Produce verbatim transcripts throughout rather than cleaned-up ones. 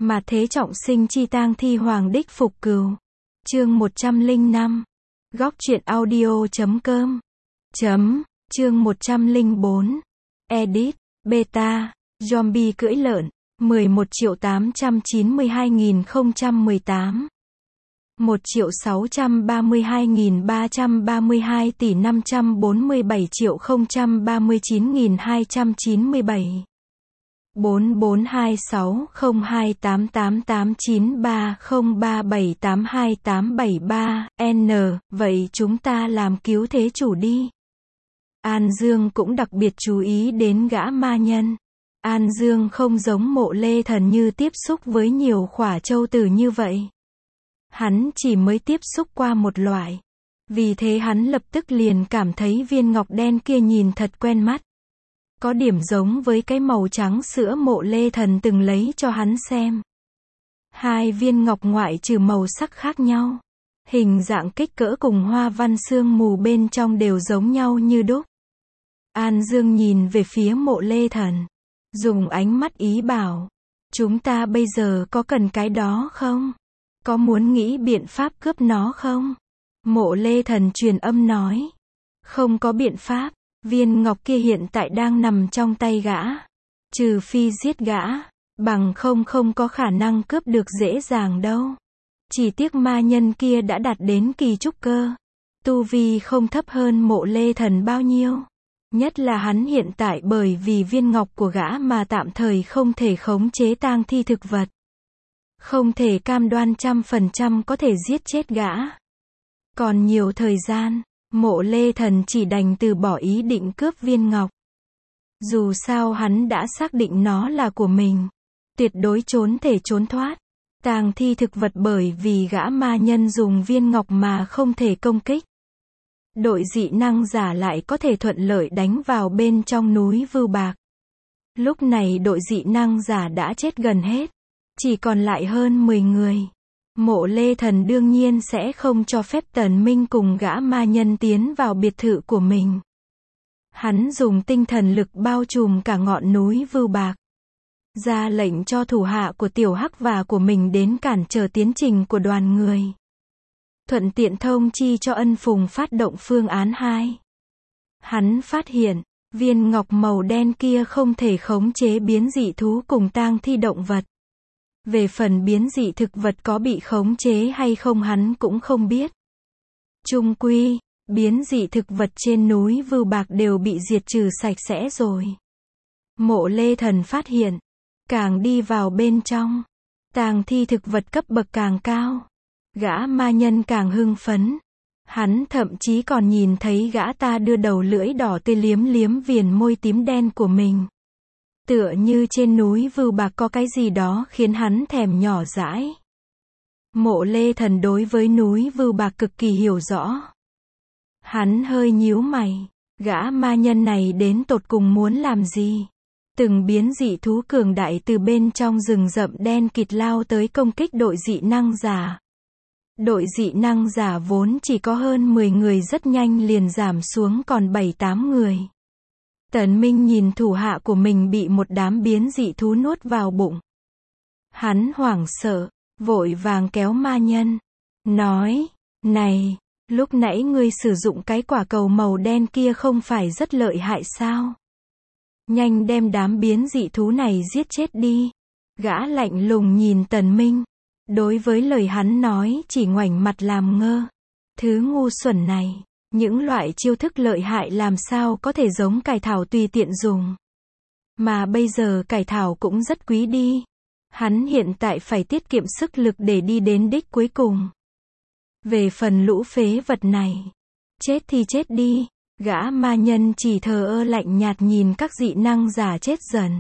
Mà thế trọng sinh chi tang thi hoàng đích phục cừu. Chương một trăm lẻ năm. Góc truyện audio chấm com. Chấm. Chương một trăm lẻ bốn. Edit. Beta. Zombie cưỡi lợn. mười một triệu tám trăm chín mươi hai nghìn không trăm mười tám. một triệu sáu trăm ba mươi hai nghìn ba trăm ba mươi hai tỷ năm trăm bốn mươi bảy triệu không trăm ba mươi chín nghìn hai trăm chín mươi bảy. bốn bốn hai sáu không hai tám tám tám chín ba không ba bảy tám hai tám bảy ba. N. Vậy chúng ta làm cứu thế chủ đi. An Dương cũng đặc biệt chú ý đến gã ma nhân. An Dương không giống Mộ Lê Thần như tiếp xúc với nhiều khỏa châu tử như vậy. Hắn chỉ mới tiếp xúc qua một loại. Vì thế hắn lập tức liền cảm thấy viên ngọc đen kia nhìn thật quen mắt. Có điểm giống với cái màu trắng sữa Mộ Lê Thần từng lấy cho hắn xem. Hai viên ngọc ngoại trừ màu sắc khác nhau, hình dạng kích cỡ cùng hoa văn sương mù bên trong đều giống nhau như đúc. An Dương nhìn về phía Mộ Lê Thần, dùng ánh mắt ý bảo, chúng ta bây giờ có cần cái đó không? Có muốn nghĩ biện pháp cướp nó không? Mộ Lê Thần truyền âm nói, không có biện pháp, viên ngọc kia hiện tại đang nằm trong tay gã. Trừ phi giết gã, bằng không không có khả năng cướp được dễ dàng đâu. Chỉ tiếc ma nhân kia đã đạt đến kỳ trúc cơ. Tu vi không thấp hơn Mộ Lê Thần bao nhiêu. Nhất là hắn hiện tại bởi vì viên ngọc của gã mà tạm thời không thể khống chế tang thi thực vật. Không thể cam đoan trăm phần trăm có thể giết chết gã. Còn nhiều thời gian, Mộ Lê Thần chỉ đành từ bỏ ý định cướp viên ngọc. Dù sao hắn đã xác định nó là của mình. Tuyệt đối trốn thể trốn thoát. Tang thi thực vật bởi vì gã ma nhân dùng viên ngọc mà không thể công kích. Đội dị năng giả lại có thể thuận lợi đánh vào bên trong núi Vưu Bạc. Lúc này đội dị năng giả đã chết gần hết. Chỉ còn lại hơn mười người. Mộ Lê Thần đương nhiên sẽ không cho phép Tần Minh cùng gã ma nhân tiến vào biệt thự của mình. Hắn dùng tinh thần lực bao trùm cả ngọn núi Vưu Bạc. Ra lệnh cho thủ hạ của Tiểu Hắc và của mình đến cản trở tiến trình của đoàn người. Thuận tiện thông chi cho Ân Phùng phát động phương án hai. Hắn phát hiện, viên ngọc màu đen kia không thể khống chế biến dị thú cùng tang thi động vật. Về phần biến dị thực vật có bị khống chế hay không hắn cũng không biết. Chung quy, biến dị thực vật trên núi Vưu Bạc đều bị diệt trừ sạch sẽ rồi. Mộ Lê Thần phát hiện, càng đi vào bên trong, tang thi thực vật cấp bậc càng cao. Gã ma nhân càng hưng phấn. Hắn thậm chí còn nhìn thấy gã ta đưa đầu lưỡi đỏ tươi liếm liếm viền môi tím đen của mình. Tựa như trên núi Vưu Bạc có cái gì đó khiến hắn thèm nhỏ dãi. Mộ Lê Thần đối với núi Vưu Bạc cực kỳ hiểu rõ. Hắn hơi nhíu mày. Gã ma nhân này đến tột cùng muốn làm gì? Từng biến dị thú cường đại từ bên trong rừng rậm đen kịt lao tới công kích đội dị năng giả. Đội dị năng giả vốn chỉ có hơn mười người rất nhanh liền giảm xuống còn bảy tám người. Tần Minh nhìn thủ hạ của mình bị một đám biến dị thú nuốt vào bụng. Hắn hoảng sợ, vội vàng kéo ma nhân. Nói, này, lúc nãy ngươi sử dụng cái quả cầu màu đen kia không phải rất lợi hại sao? Nhanh đem đám biến dị thú này giết chết đi. Gã lạnh lùng nhìn Tần Minh. Đối với lời hắn nói chỉ ngoảnh mặt làm ngơ. Thứ ngu xuẩn này. Những loại chiêu thức lợi hại làm sao có thể giống cải thảo tùy tiện dùng. Mà bây giờ cải thảo cũng rất quý đi. Hắn hiện tại phải tiết kiệm sức lực để đi đến đích cuối cùng. Về phần lũ phế vật này. Chết thì chết đi. Gã ma nhân chỉ thờ ơ lạnh nhạt nhìn các dị năng giả chết dần.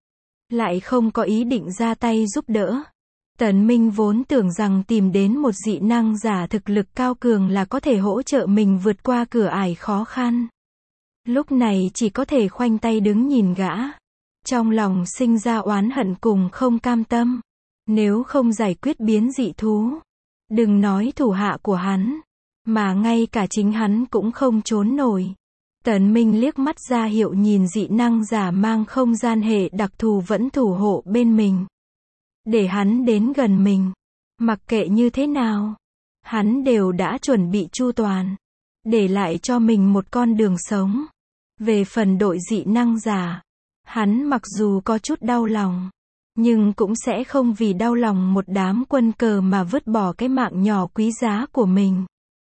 Lại không có ý định ra tay giúp đỡ. Tần Minh vốn tưởng rằng tìm đến một dị năng giả thực lực cao cường là có thể hỗ trợ mình vượt qua cửa ải khó khăn. Lúc này chỉ có thể khoanh tay đứng nhìn gã. Trong lòng sinh ra oán hận cùng không cam tâm. Nếu không giải quyết biến dị thú, đừng nói thủ hạ của hắn, mà ngay cả chính hắn cũng không trốn nổi. Tần Minh liếc mắt ra hiệu nhìn dị năng giả mang không gian hệ đặc thù vẫn thủ hộ bên mình. để hắn đến gần mình. Mặc kệ như thế nào, hắn đều đã chuẩn bị chu toàn, để lại cho mình một con đường sống. Về phần đội dị năng giả, hắn mặc dù có chút đau lòng, nhưng cũng sẽ không vì đau lòng một đám quân cờ mà vứt bỏ cái mạng nhỏ quý giá của mình.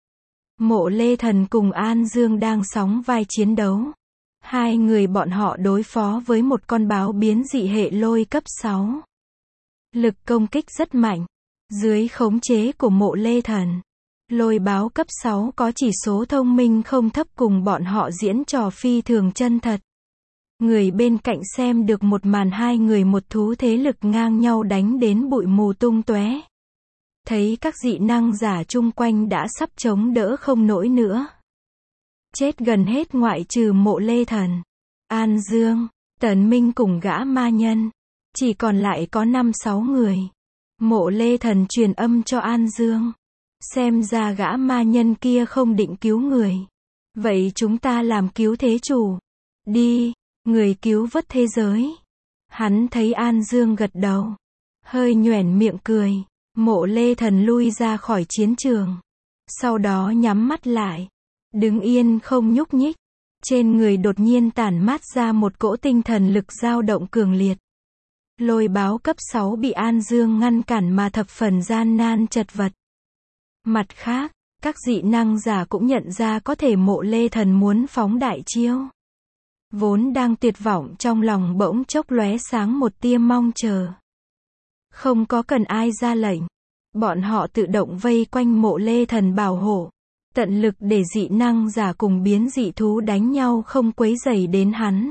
Mộ Lê Thần cùng An Dương đang sóng vai chiến đấu. Hai người bọn họ đối phó với một con báo biến dị hệ lôi cấp sáu. Lực công kích rất mạnh. Dưới khống chế của Mộ Lê Thần, lôi báo cấp sáu có chỉ số thông minh không thấp, cùng bọn họ diễn trò phi thường chân thật. Người bên cạnh xem được một màn hai người một thú thế lực ngang nhau đánh đến bụi mù tung tóe. Thấy các dị năng giả chung quanh đã sắp chống đỡ không nổi nữa. Chết gần hết ngoại trừ Mộ Lê Thần, An Dương, Tần Minh cùng gã ma nhân. Chỉ còn lại có năm sáu người. Mộ Lê Thần truyền âm cho An Dương. Xem ra gã ma nhân kia không định cứu người. Vậy chúng ta làm cứu thế chủ. Đi, người cứu vớt thế giới. Hắn thấy An Dương gật đầu. Hơi nhoẻn miệng cười. Mộ Lê Thần lui ra khỏi chiến trường. Sau đó nhắm mắt lại. Đứng yên không nhúc nhích. Trên người đột nhiên tản mát ra một cỗ tinh thần lực dao động cường liệt. Lôi báo cấp sáu bị An Dương ngăn cản mà thập phần gian nan chật vật. Mặt khác, các dị năng giả cũng nhận ra có thể Mộ Lê Thần muốn phóng đại chiêu. Vốn đang tuyệt vọng trong lòng bỗng chốc lóe sáng một tia mong chờ. Không có cần ai ra lệnh. Bọn họ tự động vây quanh Mộ Lê Thần bảo hộ. Tận lực để dị năng giả cùng biến dị thú đánh nhau không quấy rầy đến hắn.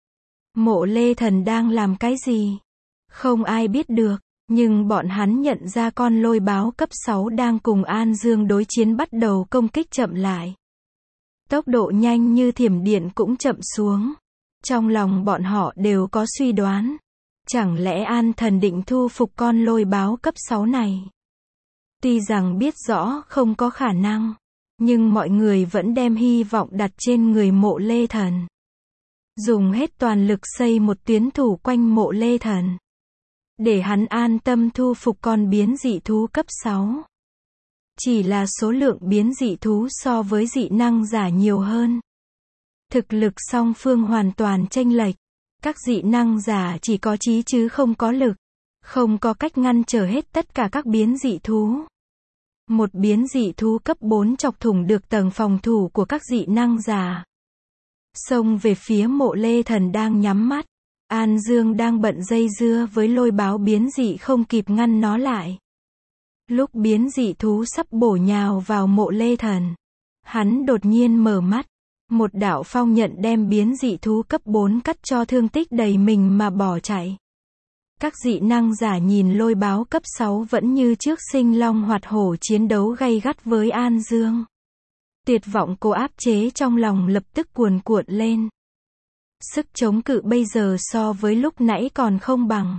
Mộ Lê Thần đang làm cái gì? Không ai biết được, nhưng bọn hắn nhận ra con lôi báo cấp sáu đang cùng An Dương đối chiến bắt đầu công kích chậm lại. Tốc độ nhanh như thiểm điện cũng chậm xuống. Trong lòng bọn họ đều có suy đoán. Chẳng lẽ An Thần định thu phục con lôi báo cấp sáu này? Tuy rằng biết rõ không có khả năng, nhưng mọi người vẫn đem hy vọng đặt trên người Mộ Lê Thần. Dùng hết toàn lực xây một tuyến thủ quanh Mộ Lê Thần. Để hắn an tâm thu phục con biến dị thú cấp sáu. Chỉ là số lượng biến dị thú so với dị năng giả nhiều hơn. Thực lực song phương hoàn toàn chênh lệch. Các dị năng giả chỉ có trí chứ không có lực. Không có cách ngăn trở hết tất cả các biến dị thú. Một biến dị thú cấp bốn chọc thủng được tầng phòng thủ của các dị năng giả. Xông về phía Mộ Lê Thần đang nhắm mắt. An Dương đang bận dây dưa với lôi báo biến dị không kịp ngăn nó lại. Lúc biến dị thú sắp bổ nhào vào Mộ Lê Thần, hắn đột nhiên mở mắt. Một đạo phong nhận đem biến dị thú cấp bốn cắt cho thương tích đầy mình mà bỏ chạy. Các dị năng giả nhìn lôi báo cấp sáu vẫn như trước sinh long hoạt hổ chiến đấu gay gắt với An Dương. Tuyệt vọng cô áp chế trong lòng lập tức cuồn cuộn lên. Sức chống cự bây giờ so với lúc nãy còn không bằng.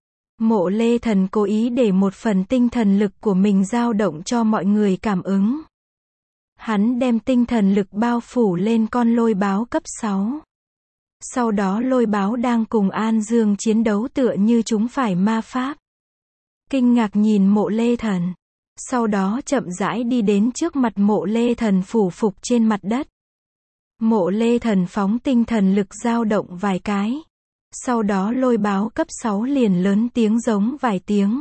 Mộ Lê Thần cố ý để một phần tinh thần lực của mình dao động cho mọi người cảm ứng. Hắn đem tinh thần lực bao phủ lên con lôi báo cấp sáu. Sau đó lôi báo đang cùng An Dương chiến đấu tựa như chúng phải ma pháp. Kinh ngạc nhìn Mộ Lê Thần. Sau đó chậm rãi đi đến trước mặt Mộ Lê Thần phủ phục trên mặt đất. Mộ Lê Thần phóng tinh thần lực dao động vài cái. Sau đó lôi báo cấp sáu liền lớn tiếng giống vài tiếng.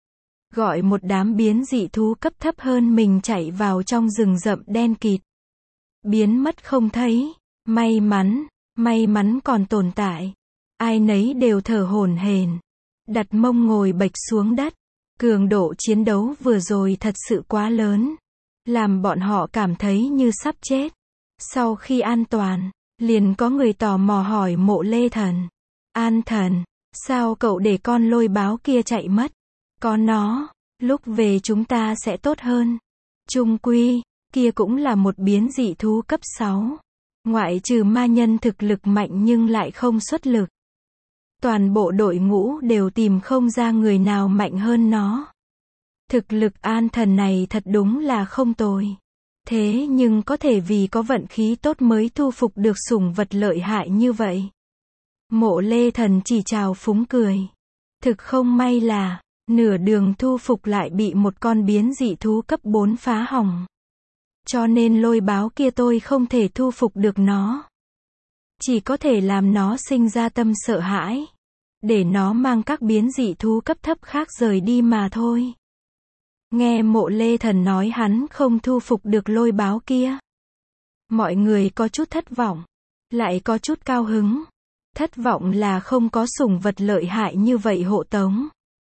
Gọi một đám biến dị thú cấp thấp hơn mình chạy vào trong rừng rậm đen kịt. Biến mất không thấy. May mắn, may mắn còn tồn tại. Ai nấy đều thở hổn hển. Đặt mông ngồi bệch xuống đất. Cường độ chiến đấu vừa rồi thật sự quá lớn. Làm bọn họ cảm thấy như sắp chết. Sau khi an toàn, liền có người tò mò hỏi Mộ Lê Thần. An Thần, sao cậu để con lôi báo kia chạy mất? Có nó, lúc về chúng ta sẽ tốt hơn. Chung quy, kia cũng là một biến dị thú cấp sáu. Ngoại trừ ma nhân thực lực mạnh nhưng lại không xuất lực. Toàn bộ đội ngũ đều tìm không ra người nào mạnh hơn nó. Thực lực An Thần này thật đúng là không tồi. Thế nhưng có thể vì có vận khí tốt mới thu phục được sủng vật lợi hại như vậy. Mộ Lê Thần chỉ chào phúng cười. Thực không may là, Nửa đường thu phục lại bị một con biến dị thú cấp bốn phá hỏng. Cho nên lôi báo kia tôi không thể thu phục được nó. Chỉ có thể làm nó sinh ra tâm sợ hãi. Để nó mang các biến dị thú cấp thấp khác rời đi mà thôi. Nghe Mộ Lê Thần nói hắn không thu phục được lôi báo kia. Mọi người có chút thất vọng. Lại có chút cao hứng. Thất vọng là không có sủng vật lợi hại như vậy hộ tống.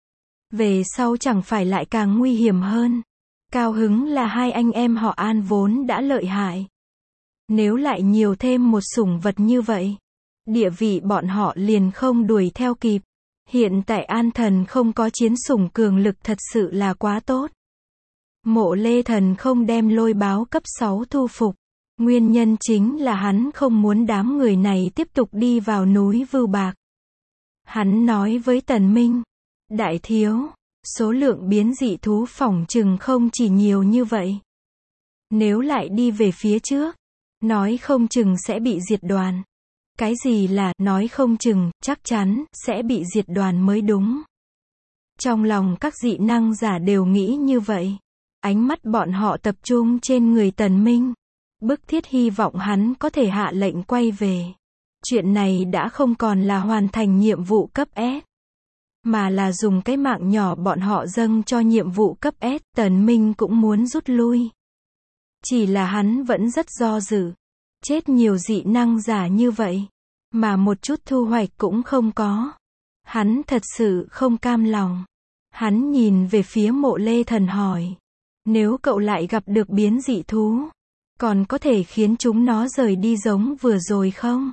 Về sau chẳng phải lại càng nguy hiểm hơn. Cao hứng là hai anh em họ An vốn đã lợi hại. Nếu lại nhiều thêm một sủng vật như vậy, địa vị bọn họ liền không đuổi theo kịp. Hiện tại An Thần không có chiến sủng cường lực thật sự là quá tốt. Mộ Lê Thần không đem lôi báo cấp sáu thu phục. Nguyên nhân chính là hắn không muốn đám người này tiếp tục đi vào núi Vưu Bạc. Hắn nói với Tần Minh, đại thiếu, số lượng biến dị thú phỏng chừng không chỉ nhiều như vậy. Nếu lại đi về phía trước, nói không chừng sẽ bị diệt đoàn. Cái gì là, nói không chừng, chắc chắn, sẽ bị diệt đoàn mới đúng. Trong lòng các dị năng giả đều nghĩ như vậy. Ánh mắt bọn họ tập trung trên người Tần Minh. Bức thiết hy vọng hắn có thể hạ lệnh quay về. Chuyện này đã không còn là hoàn thành nhiệm vụ cấp S. Mà là dùng cái mạng nhỏ bọn họ dâng cho nhiệm vụ cấp S. Tần Minh cũng muốn rút lui. Chỉ là hắn vẫn rất do dự. Chết nhiều dị năng giả như vậy. Mà một chút thu hoạch cũng không có. Hắn thật sự không cam lòng. Hắn nhìn về phía Mộ Lê Thần hỏi. Nếu cậu lại gặp được biến dị thú, còn có thể khiến chúng nó rời đi giống vừa rồi không?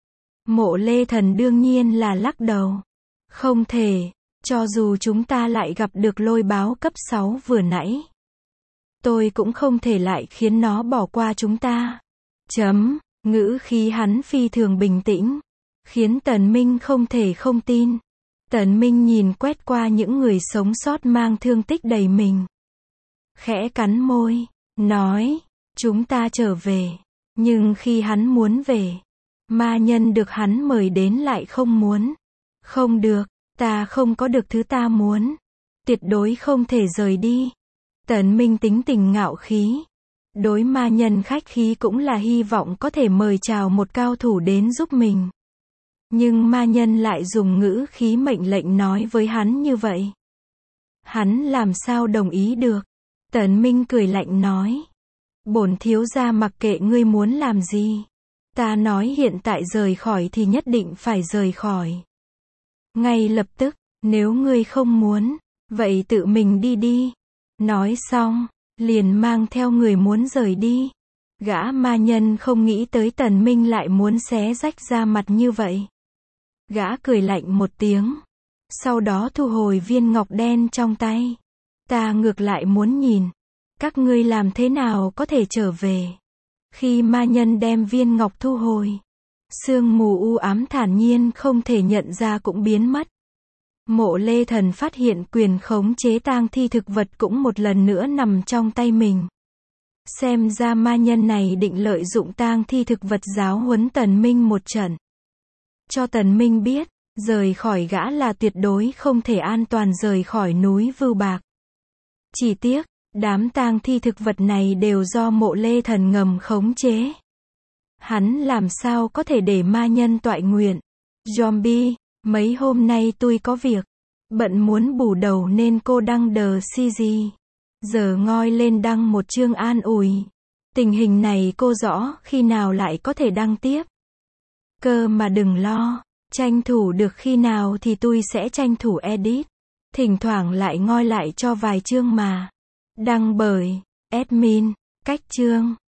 Mộ Lê Thần đương nhiên là lắc đầu. Không thể, cho dù chúng ta lại gặp được lôi báo cấp sáu vừa nãy. Tôi cũng không thể lại khiến nó bỏ qua chúng ta. Chấm, ngữ khí hắn phi thường bình tĩnh. Khiến Tần Minh không thể không tin. Tần Minh nhìn quét qua những người sống sót mang thương tích đầy mình. Khẽ cắn môi, nói, chúng ta trở về. Nhưng khi hắn muốn về, ma nhân được hắn mời đến lại không muốn. Không được, ta không có được thứ ta muốn. Tuyệt đối không thể rời đi. Tần Minh tính tình ngạo khí. Đối ma nhân khách khí cũng là hy vọng có thể mời chào một cao thủ đến giúp mình. Nhưng ma nhân lại dùng ngữ khí mệnh lệnh nói với hắn như vậy. Hắn làm sao đồng ý được? Tần Minh cười lạnh nói. Bổn thiếu gia mặc kệ ngươi muốn làm gì. Ta nói hiện tại rời khỏi thì nhất định phải rời khỏi. Ngay lập tức, nếu ngươi không muốn, vậy tự mình đi đi. Nói xong, liền mang theo người muốn rời đi. Gã ma nhân không nghĩ tới Tần Minh lại muốn xé rách ra mặt như vậy. Gã cười lạnh một tiếng. Sau đó thu hồi viên ngọc đen trong tay. Ta ngược lại muốn nhìn. Các ngươi làm thế nào có thể trở về. Khi ma nhân đem viên ngọc thu hồi. Sương mù u ám thản nhiên không thể nhận ra cũng biến mất. Mộ Lê Thần phát hiện quyền khống chế tang thi thực vật cũng một lần nữa nằm trong tay mình. Xem ra ma nhân này định lợi dụng tang thi thực vật giáo huấn Tần Minh một trận. Cho Tần Minh biết, rời khỏi gã là tuyệt đối không thể an toàn rời khỏi núi Vưu Bạc. Chỉ tiếc, đám tang thi thực vật này đều do Mộ Lê Thần ngầm khống chế. Hắn làm sao có thể để ma nhân toại nguyện. Zombie, mấy hôm nay tôi có việc. Bận muốn bù đầu nên cô đăng đờ xê giê. Giờ ngoi lên đăng một chương an ủi. Tình hình này cô rõ khi nào lại có thể đăng tiếp. Cơ mà đừng lo. Tranh thủ được khi nào thì tôi sẽ tranh thủ edit. Thỉnh thoảng lại ngoi lại cho vài chương mà. Đăng bởi admin, cách chương.